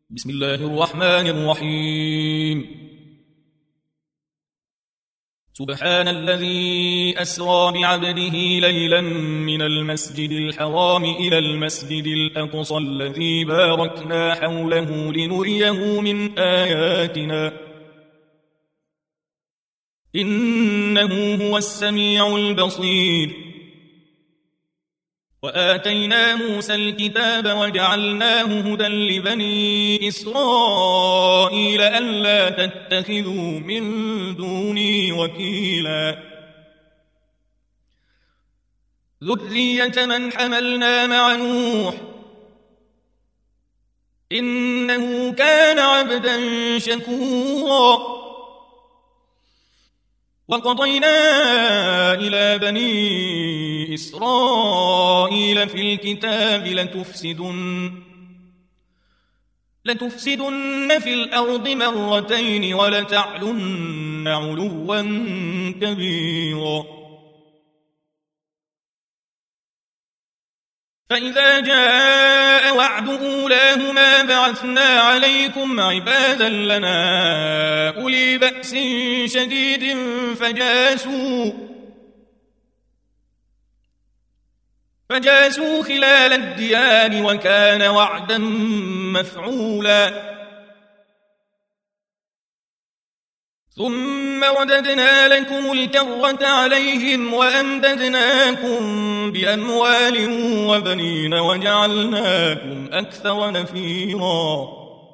بسم الله الرحمن الرحيم. سبحان الذي أسرى بعبده ليلا من المسجد الحرام إلى المسجد الأقصى الذي باركنا حوله لنريه من آياتنا إنه هو السميع البصير. وآتينا موسى الكتاب وجعلناه هدى لبني إسرائيل ألا تتخذوا من دوني وكيلا ذرية من حملنا مع نوح إنه كان عبدا شكورا. وقضينا إلى بني إسرائيل في الكتاب لتفسدن في الأرض مرتين ولتعلن علوا كبيرا. فإذا جاء وعد أولاهما بعثنا عليكم عبادا لنا أولي بأس شديد فجاسوا خلال الديار وكان وعدا مفعولا. ثم رددنا لكم الكرة عليهم وأمددناكم بأموال وبنين وجعلناكم أكثر نفيرا.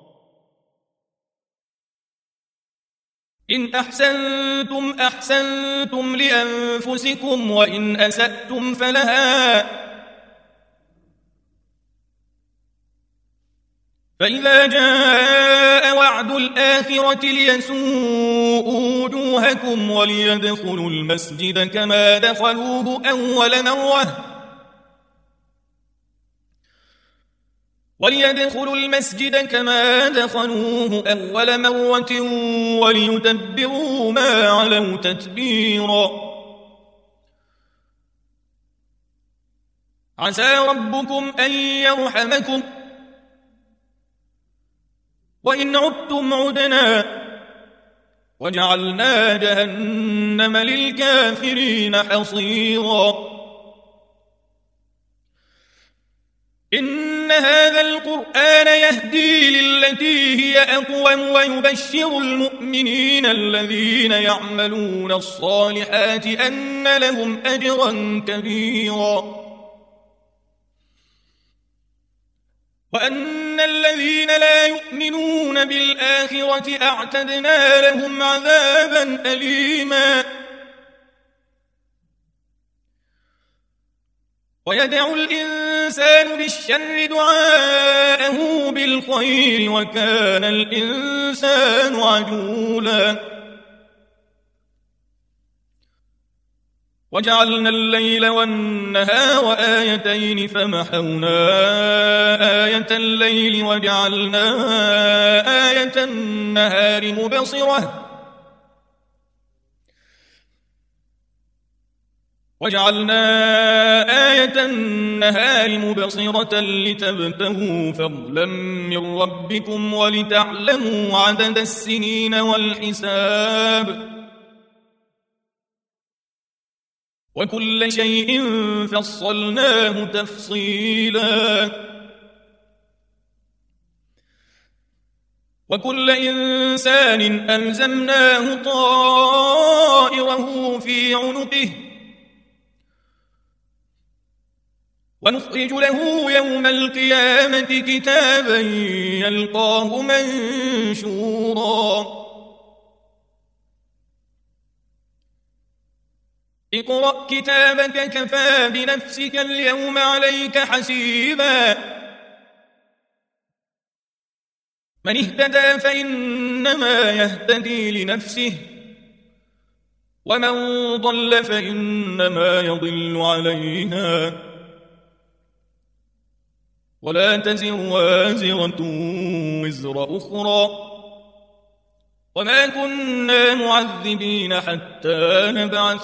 إن أحسنتم أحسنتم لأنفسكم وإن أسأتم فلها. فإذا جاء وعد الآخرة ليسوءوا وجوهكم وليدخلوا المسجد كما دخلوه أول مرة وليتبروا ما علوا تتبيرا. عسى ربكم أن يرحمكم وإن عدتم عدنا وجعلنا جهنم للكافرين حصيرا. إن هذا القرآن يهدي للتي هي أقوم ويبشر المؤمنين الذين يعملون الصالحات أن لهم أجرا كبيرا وأن الذين لا يؤمنون بالآخرة أعتدنا لهم عذابا أليما. ويدعو الإنسان بالشر دعاءه بالخير وكان الإنسان عجولا. وجعلنا الليل والنهار آيتين فمحونا آية الليل وجعلنا آية النهار مبصرة لتبتغوا فضلا من ربكم ولتعلموا عدد السنين والحساب وكل شيء فصلناه تفصيلا. وكل إنسان ألزمناه طائره في عنقه ونخرج له يوم القيامة كتابا يلقاه منشورا. اقرأ كتابك كفى بنفسك اليوم عليك حسيبا. من اهتدى فإنما يهتدي لنفسه ومن ضل فإنما يضل عليها ولا تزر وازرة وزر أخرى وما كنا معذبين حتى نبعث رسولا.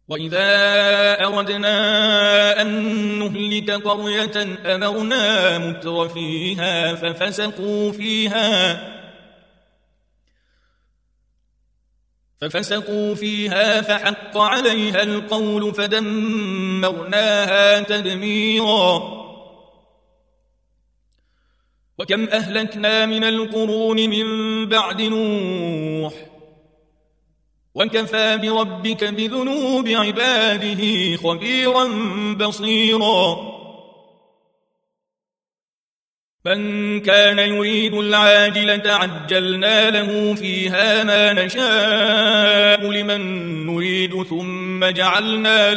وإذا أردنا أن نهلك قرية أمرنا مترفيها ففسقوا فيها فحق عليها القول فدمرناها تدميرا. وكم أهلكنا من القرون من بعد نوح وكفى بربك بذنوب عباده خبيرا بصيرا. من كان يريد العاجلة عجلنا له فيها ما نشاء لمن نريد ثم جعلنا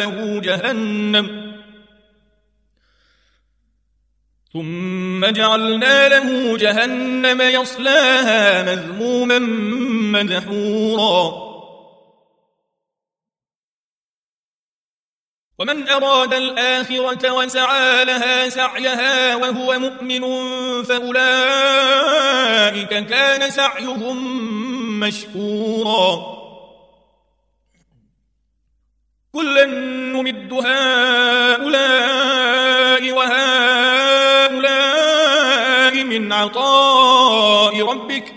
له جهنم يصلاها مذموما مدحورا. ومن أراد الآخرة وسعى لها سعيها وهو مؤمن فأولئك كان سعيهم مشكورا. كلا نمد هؤلاء وهؤلاء من عطاء ربك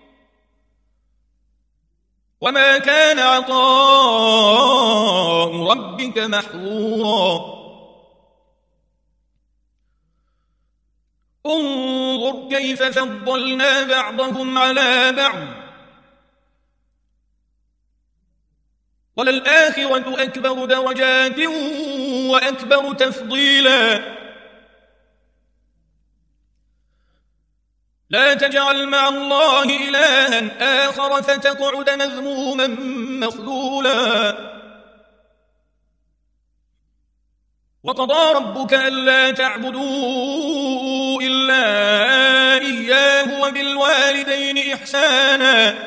وما كان عطاء ربك محظورا. انظر كيف فضلنا بعضهم على بعض وللآخرة أكبر درجات وأكبر تفضيلا. لا تجعل مع الله إلها آخر فتقعد مذموما مخذولا. وقضى ربك ألا تعبدوا إلا إياه وبالوالدين إحسانا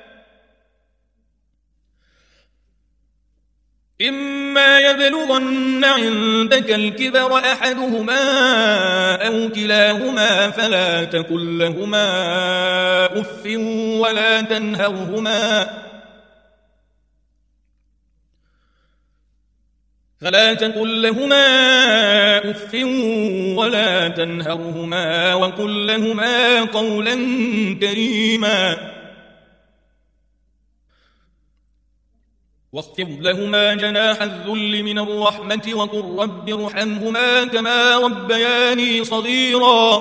إما يبلغن عندك الكبر أحدهما أو كلاهما فلا تقل لهما أف ولا تنهرهما وقل لهما قولا كريما. واخفض لهما جناح الذل من الرحمة وقل رب ارحمهما كما ربياني صغيرا.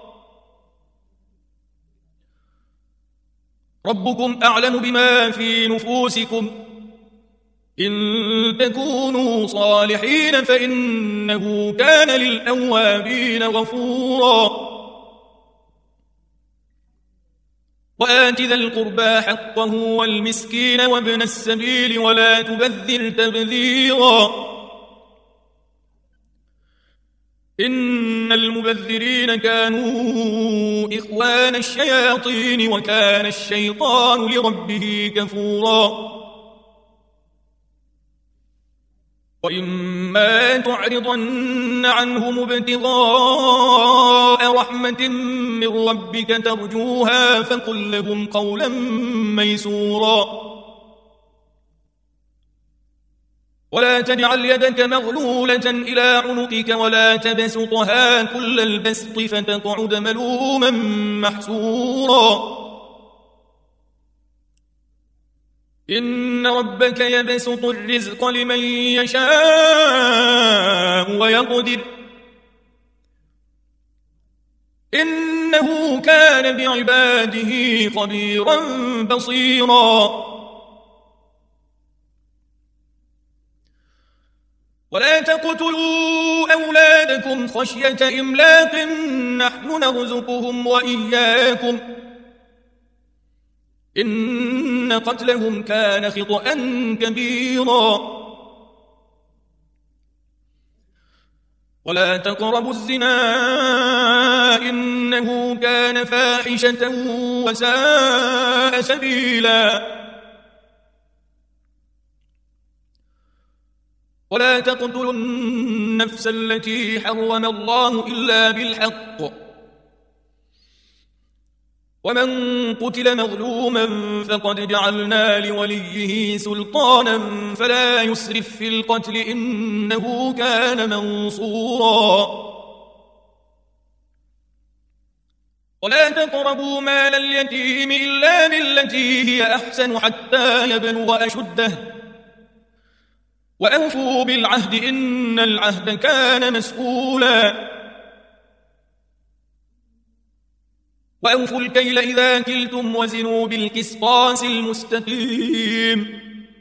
ربكم أعلم بما في نفوسكم إن تكونوا صالحين فإنه كان للأوابين غفورا. وآت ذا القربى حقه والمسكين وابن السبيل ولا تبذر تبذيرا إن المبذرين كانوا إخوان الشياطين وكان الشيطان لربه كفورا. وإما تعرضن عنهم ابتغاء رحمة من ربك ترجوها فقل لهم قولا ميسورا. ولا تجعل يدك مغلولة إلى عنقك ولا تبسطها كل البسط فتقعد ملوما محسورا. إن ربك يبسط الرزق لمن يشاء ويقدر إنه كان بعباده خبيرا بصيرا. ولا تقتلوا أولادكم خشية إملاق نحن نرزقهم وإياكم إن قتلهم كان خطأ كبيرا. ولا تقربوا الزنا إنه كان فاحشة وساء سبيلا. ولا تقتلوا النفس التي حرم الله إلا بالحق ومن قتل مظلوما فقد جعلنا لوليه سلطانا فلا يسرف في القتل إنه كان منصورا ولا تقربوا مال اليتيم إلا بالتي هي أحسن حتى يبلغ أشده وأوفوا بالعهد إن العهد كان مسؤولا وأوفوا الكيل إذا كلتم وزنوا بالقسطاس المستقيم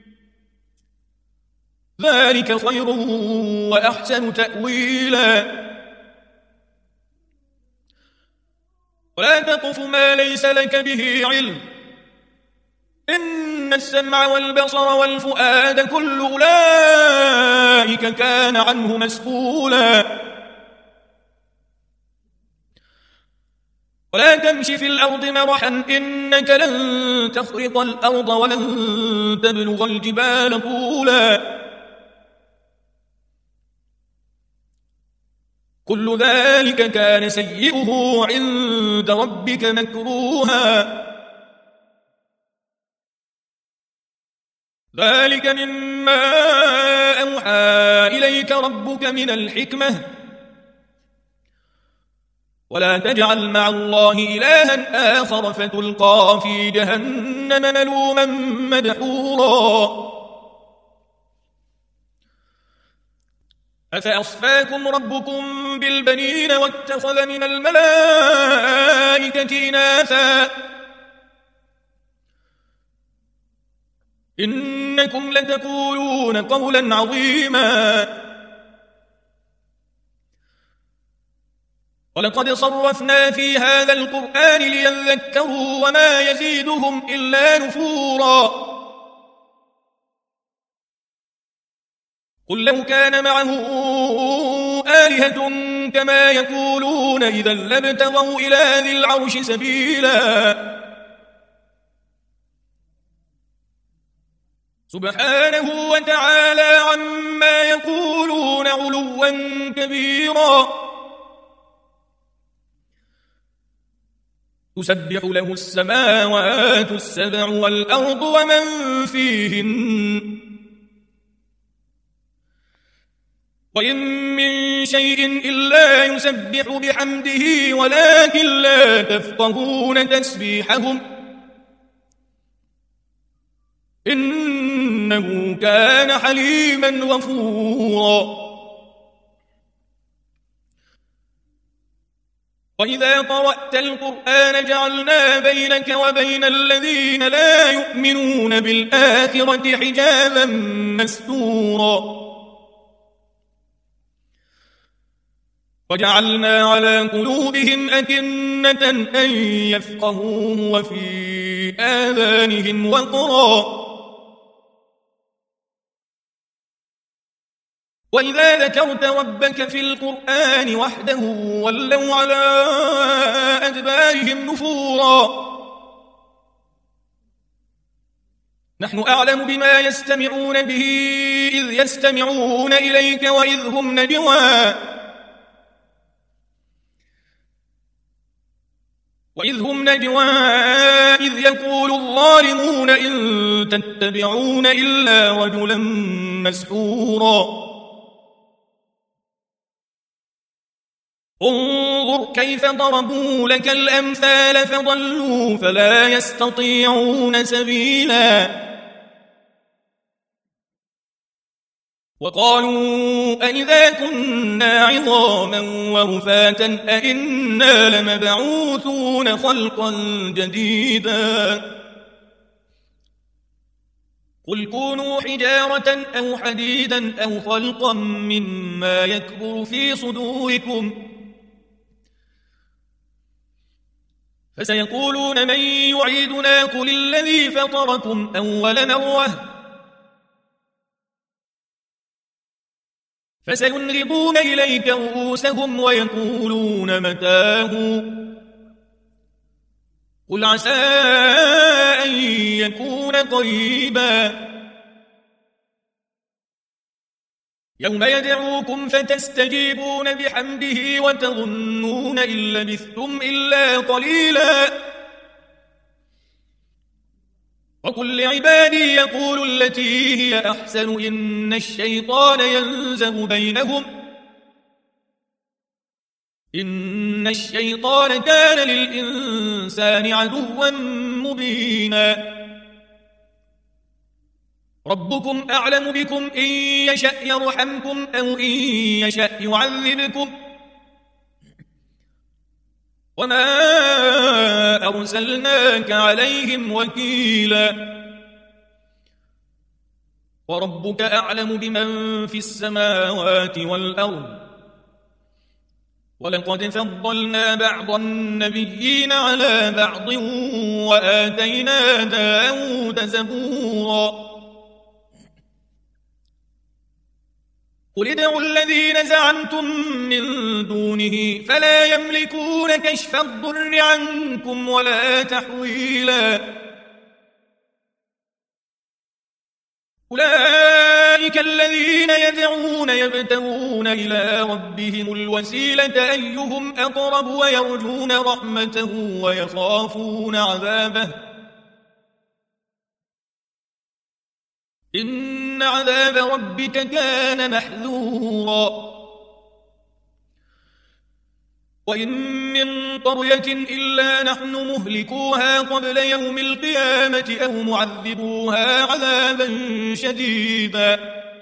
ذلك خير وأحسن تأويلا ولا تقف ما ليس لك به علم إن السمع والبصر والفؤاد كل أولئك كان عنه مسؤولا ولا تمش في الأرض مرحا إنك لن تخرق الأرض ولن تبلغ الجبال طولا كل ذلك كان سيئه عند ربك مكروها ذلك مما أوحى إليك ربك من الحكمة ولا تجعل مع الله إلها آخر فتلقى في جهنم ملوما مدحورا أفأصفاكم ربكم بالبنين واتخذ من الملائكة إناثا إنكم لتقولون قولا عظيما ولقد صرفنا في هذا القرآن ليذكروا وما يزيدهم إلا نفورا قل لو كان معه آلهة كما يقولون إذا لابتغوا إلى ذي العرش سبيلا سبحانه وتعالى عما يقولون علوا كبيرا تسبح له السماوات السبع والأرض ومن فيهن وإن من شيء إلا يسبح بحمده ولكن لا تفقهون تسبيحهم إنه كان حليما غفورا وإذا قرأت القرآن جعلنا بينك وبين الذين لا يؤمنون بالآخرة حجابا مستورا وجعلنا على قلوبهم أكنة أن يفقهوه وفي آذانهم وقرا وإذا ذكرت ربك في القرآن وحده ولوا على أدبارهم نفورا نحن أعلم بما يستمعون به إذ يستمعون إليك وإذ هم نجوى إذ يقول الظالمون إن تتبعون إلا رجلا مسحورا انظر كيف ضربوا لك الأمثال فضلوا فلا يستطيعون سبيلا وقالوا أئذا كنا عظاما ورفاتا أئنا لمبعوثون خلقا جديدا قل كونوا حجارة أو حديدا أو خلقا مما يكبر في صدوركم فسيقولون من يعيدنا قل الذي فطركم أول مرة فسينغضون إليك رؤوسهم ويقولون متاه قل عسى أن يكون قريبا يوم يدعوكم فتستجيبون بحمده وتظنون إن لبثتم إلا قليلا وقل لعبادي يقولوا التي هي أحسن إن الشيطان ينزغ بينهم إن الشيطان كان للإنسان عدوا مبينا ربكم أعلم بكم إن يشأ يرحمكم أو إن يشأ يعذبكم وما أرسلناك عليهم وكيلا وربك أعلم بمن في السماوات والأرض ولقد فضلنا بعض النبيين على بعض وآتينا داود زبورا قل ادعوا الذين زعمتم من دونه فلا يملكون كشف الضر عنكم ولا تحويلا أولئك الذين يدعون يبتغون إلى ربهم الوسيلة أيهم أقرب ويرجون رحمته ويخافون عذابه إن عذاب ربك كان محذورا وإن من قرية إلا نحن مهلكوها قبل يوم القيامة أو معذبوها عذابا شديدا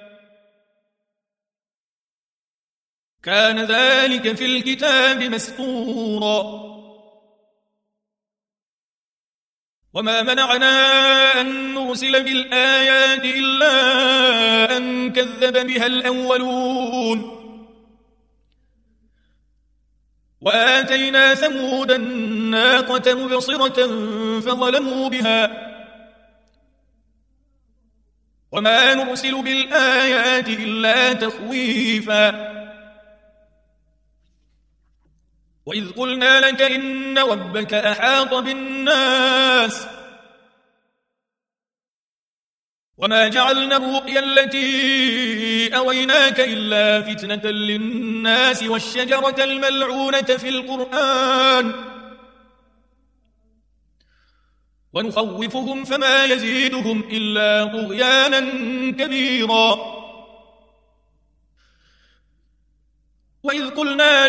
كان ذلك في الكتاب مسطورا وما منعنا أن نرسل بالآيات إلا أن كذب بها الأولون وآتينا ثمود الناقة مبصرة فظلموا بها وما نرسل بالآيات إلا تخويفا وإذ قلنا لك إن ربك أحاط بالناس وما جعلنا الرؤيا التي أويناك إلا فتنة للناس والشجرة الملعونة في القرآن ونخوفهم فما يزيدهم إلا طغيانا كبيرا وإذ قلنا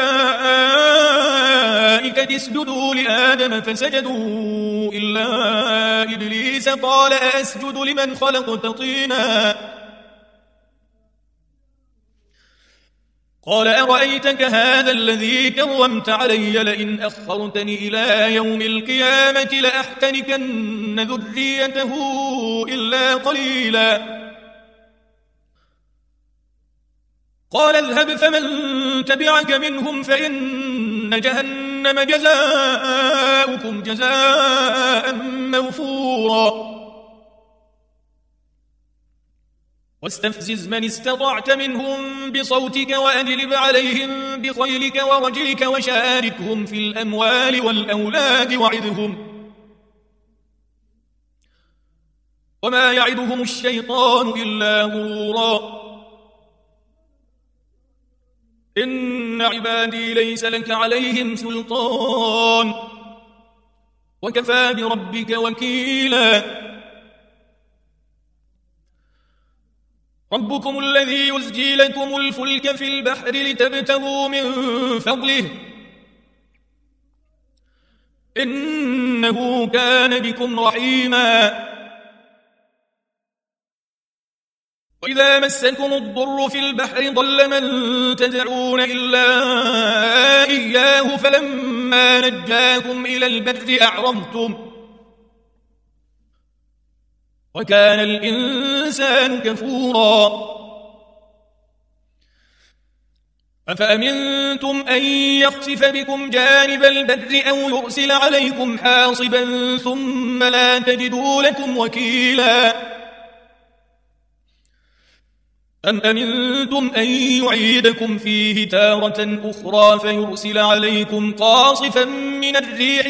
للملائكة اسجدوا لآدم فسجدوا إلا إبليس قال أسجد لمن خلقت طينا قال أرأيتك هذا الذي كرمت علي لئن أخرتني إلى يوم القيامة لأحتنكن ذريته إلا قليلا قال اذهب فمن تبعك منهم فإن جهنم جزاؤكم جزاء موفورا واستفزز من استطعت منهم بصوتك وأجلب عليهم بخيلك ورجلك وشاركهم في الأموال والأولاد وعدهم وما يعدهم الشيطان إلا غرورا إن عبادي ليس لك عليهم سلطان وكفى بربك وكيلا ربكم الذي يزجي لكم الفلك في البحر لتبتغوا من فضله إنه كان بكم رحيما وإذا مسكم الضر في البحر ضل من تدعون إلا إياه فلما نجاكم إلى البر أعرضتم وكان الإنسان كفورا أفأمنتم أن يخسف بكم جانب البر أو يرسل عليكم حاصبا ثم لا تجدوا لكم وكيلا أم أمنتم أن يعيدكم فيه تارة أخرى فيرسل عليكم قاصفا من الريح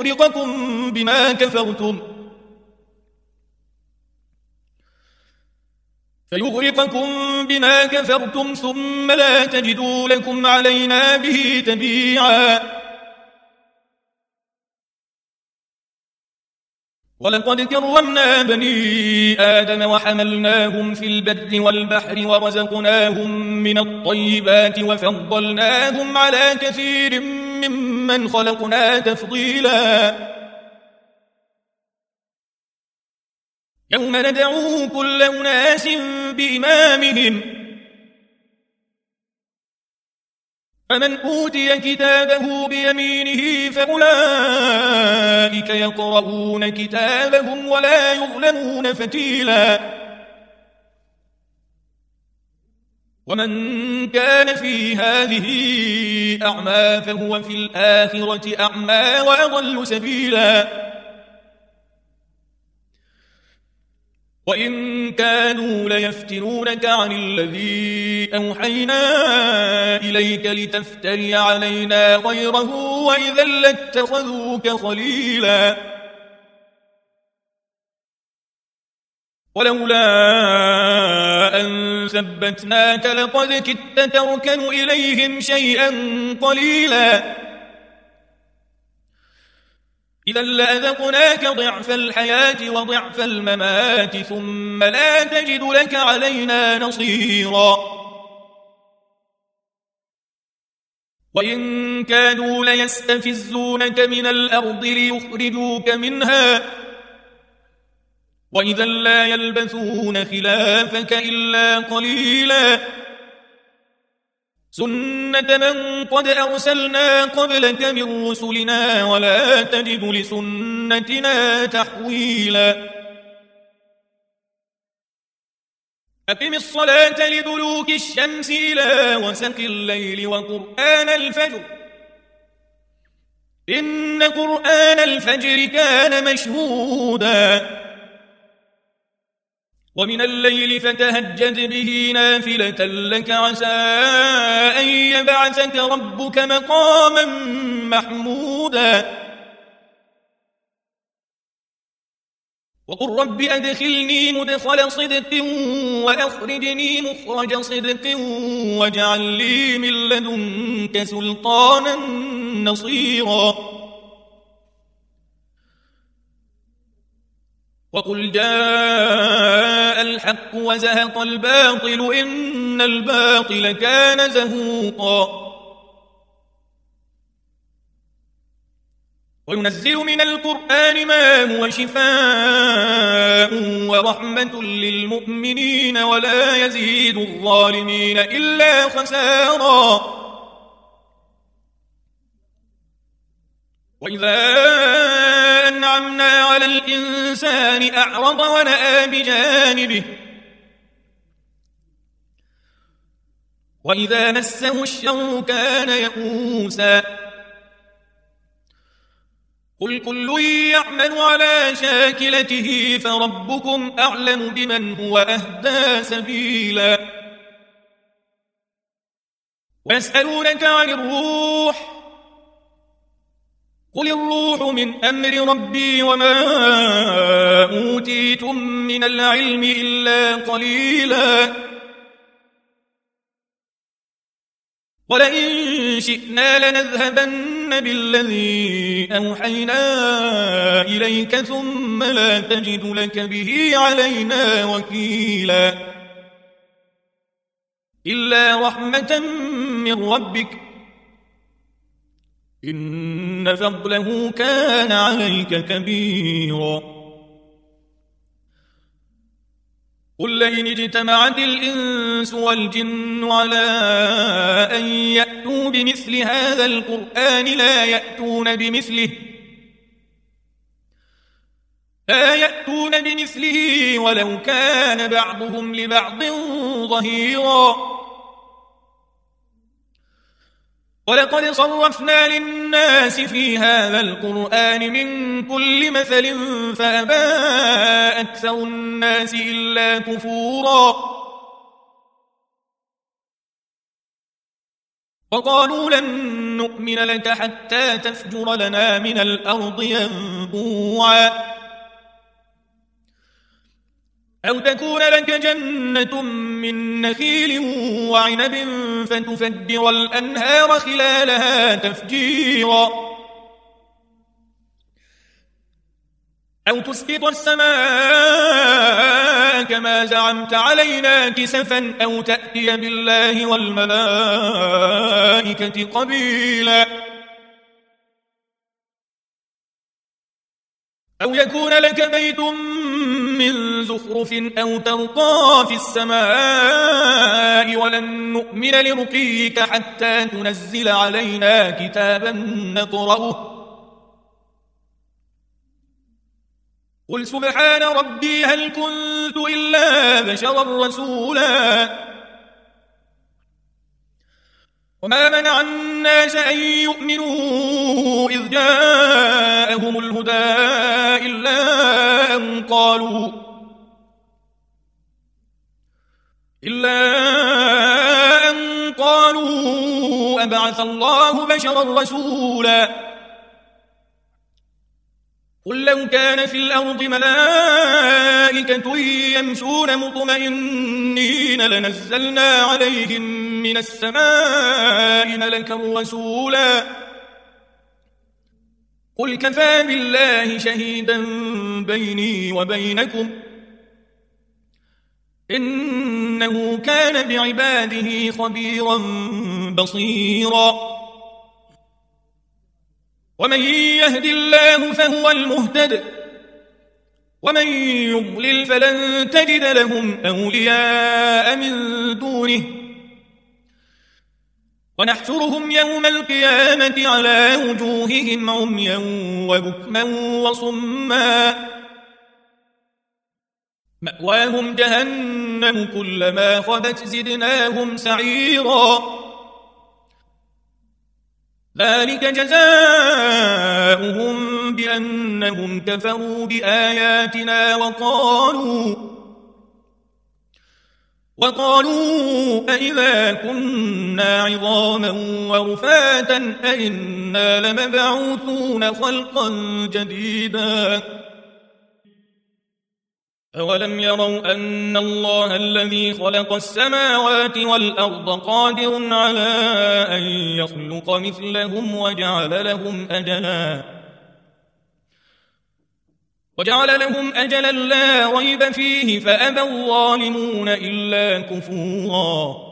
فيغرقكم بما كفرتم ثم لا تجدوا لكم علينا به تبيعا ولقد كرمنا بني آدم وحملناهم في البر والبحر ورزقناهم من الطيبات وفضلناهم على كثير ممن خلقنا تفضيلا يوم ندعو كل أناس بإمامهم فمن أوتي كتابه بيمينه فأولئك يقرؤون كتابهم ولا يظلمون فتيلا ومن كان في هذه أعمى فهو في الآخرة أعمى وأضل سبيلا وإن كانوا ليفتنونك عن الذي أوحينا إليك لتفتري علينا غيره وإذا لاتخذوك خليلا ولولا أن ثبتناك لقد كدت تركن إليهم شيئا قليلا إذا لأذقناك ضعف الحياة وضعف الممات ثم لا تجد لك علينا نصيرا وإن كانوا ليستفزونك من الأرض ليخرجوك منها وإذا لا يلبثون خلافك إلا قليلا سنة من قد أرسلنا قبلك من رسلنا ولا تجد لسنتنا تحويلا أقم الصلاة لدلوك الشمس إلى وسق الليل وقرآن الفجر إن قرآن الفجر كان مشهودا ومن الليل فتهجد به نافلة لك عسى أن يبعثك ربك مقاما محمودا وقل رب أدخلني مدخل صدق وأخرجني مخرج صدق واجعل لي من لدنك سلطانا نصيرا وقل جاء الحق وزهق الباطل إن الباطل كان زهوقا وينزل من القرآن ما هو شفاء ورحمة للمؤمنين ولا يزيد الظالمين إلا خسارا وإذا أنعمنا على الإنسان أعرض ونأى بجانبه وإذا مسه الشر كان يئوسا قل كل يعمل على شاكلته فربكم أعلم بمن هو أهدى سبيلا ويسألونك عن الروح قل الروح من أمر ربي وما أوتيتم من العلم إلا قليلا ولئن شئنا لنذهبن بالذي أوحينا إليك ثم لا تجد لك به علينا وكيلا إلا رحمة من ربك إن فضله كان عليك كبيرا قل لئن اجتمعت الإنس والجن على أن يأتوا بمثل هذا القرآن لا يأتون بمثله ولو كان بعضهم لبعض ظهيرا ولقد صرفنا للناس في هذا القرآن من كل مثل فأبى أكثر الناس إلا كفورا وقالوا لن نؤمن لك حتى تفجر لنا من الأرض ينبوعا أو تكون لك جنة من نخيل وعنب فتفجر الأنهار خلالها تفجيرا أو تسقط السماء كما زعمت علينا كسفا أو تأتي بالله والملائكة قبيلا أو يكون لك بيت من زخرف أو ترقى في السماء ولن نؤمن لرقيك حتى تنزل علينا كتابا نقرأه قل سبحان ربي هل كنت إلا بشرا رسولا وما منع الناس أن يؤمنوا إذ جاءهم الهدى إلا أن قالوا أبعث الله بشرا رسولا قل لو كان في الأرض ملائكة يمشون مطمئنين لنزلنا عليهم من السماء ملكا رسولا قل كفى بالله شهيدا بيني وبينكم إنه كان بعباده خبيرا بصيرا ومن يهد الله فهو المهتد ومن يضلل فلن تجد لهم أولياء من دونه ونحشرهم يوم القيامة على وجوههم عميا وبكما وصما مأواهم جهنم كلما خبت زدناهم سعيرا ذلك جزاؤهم بأنهم كفروا بآياتنا وقالوا أئذا كنا عظاما ورفاتا أئنا لمبعوثون خلقا جديدا أولم يروا أن الله الذي خلق السماوات والأرض قادر على أن يخلق مثلهم وجعل لهم أجلا لا ريب فيه فأبى الظالمون إلا كفورا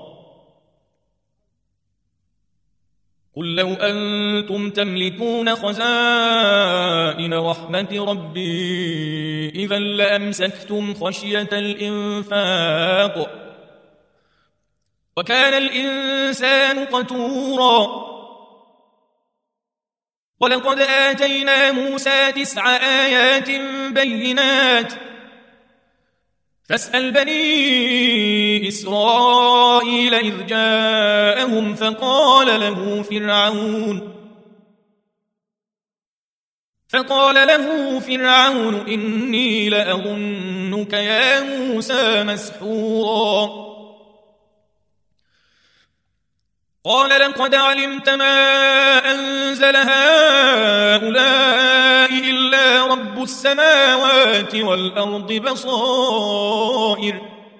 قل لو أنتم تملكون خزائن رحمة ربي إذا لأمسكتم خشية الإنفاق وكان الإنسان قتورا ولقد آتينا موسى 9 آيات بينات فاسأل بني إسرائيل إذ جاءهم فقال له فرعون إني لأظنك يا موسى مسحورا قال لقد علمت ما أنزل هؤلاء إلا رب السماوات والأرض بصائر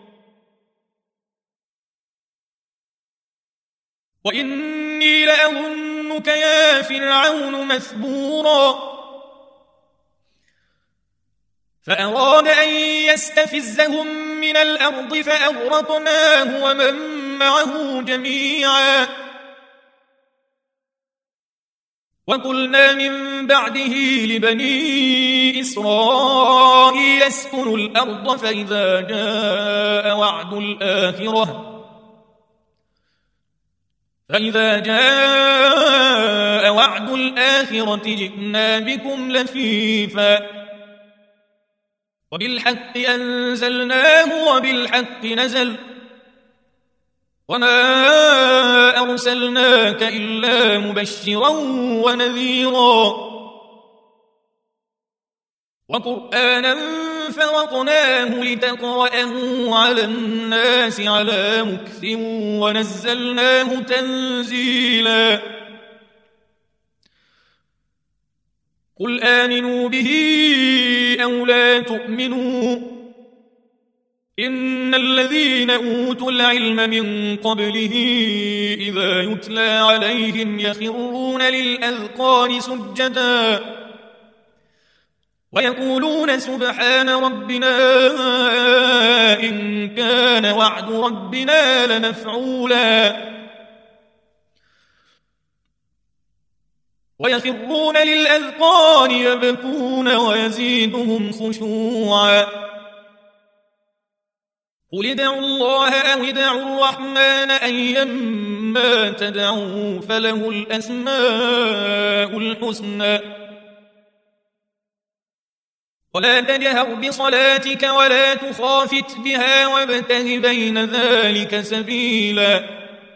وإني لأظنك يا فرعون مثبورا فأراد أن يستفزهم من الأرض فأغرقناه ومن معه جميعا وقلنا من بعده لبني إسرائيل اسكنوا الأرض فإذا جاء وعد الآخرة جئنا بكم لفيفا وبالحق أنزلناه وبالحق نزل وما أرسلناك إلا مبشرا ونذيرا وقرآنا فرقناه لتقرأه على الناس على مكث ونزلناه تنزيلا قل آمنوا به أو لا تؤمنوا إن الذين أوتوا العلم من قبله إذا يتلى عليهم يخرون للأذقان سجدا ويقولون سبحان ربنا إن كان وعد ربنا لمفعولا ويخرون للأذقان يبكون ويزيدهم خشوعا قل ادعوا الله أو ادعوا الرحمن أيما تدعوا فله الأسماء الحسنى ولا تجهر بصلاتك ولا تخافت بها وابتغ بين ذلك سبيلا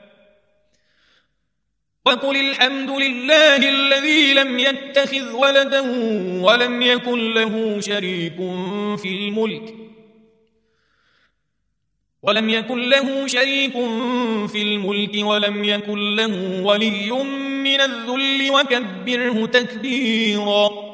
وقل الحمد لله الذي لم يتخذ ولدا ولم يكن له شريك في الملك ولم يكن له ولي من الذل وكبره تكبيرا